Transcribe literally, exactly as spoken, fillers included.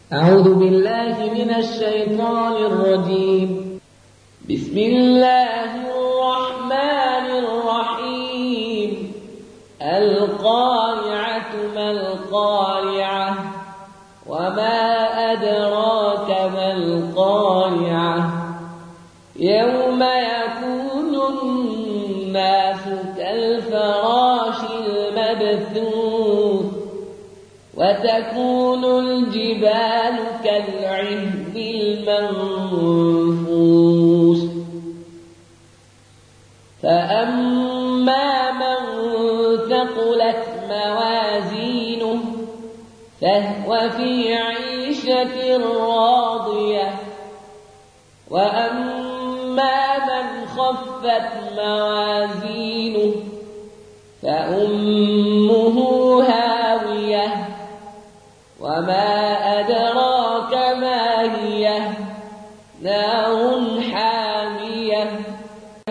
أعوذ بالله من الشيطان الرجيم. بسم الله الرحمن الرحيم. القارعة ما القارعة وما أدراك ما القارعة يوم يكون الناس كالفراش المبثوث وتكون الجبال كالعهن المنفوش فأما من ثقلت موازينه فهو في عيشة راضية وأما من خفت موازينه فأمه هاوية وما أدراك ما هي نار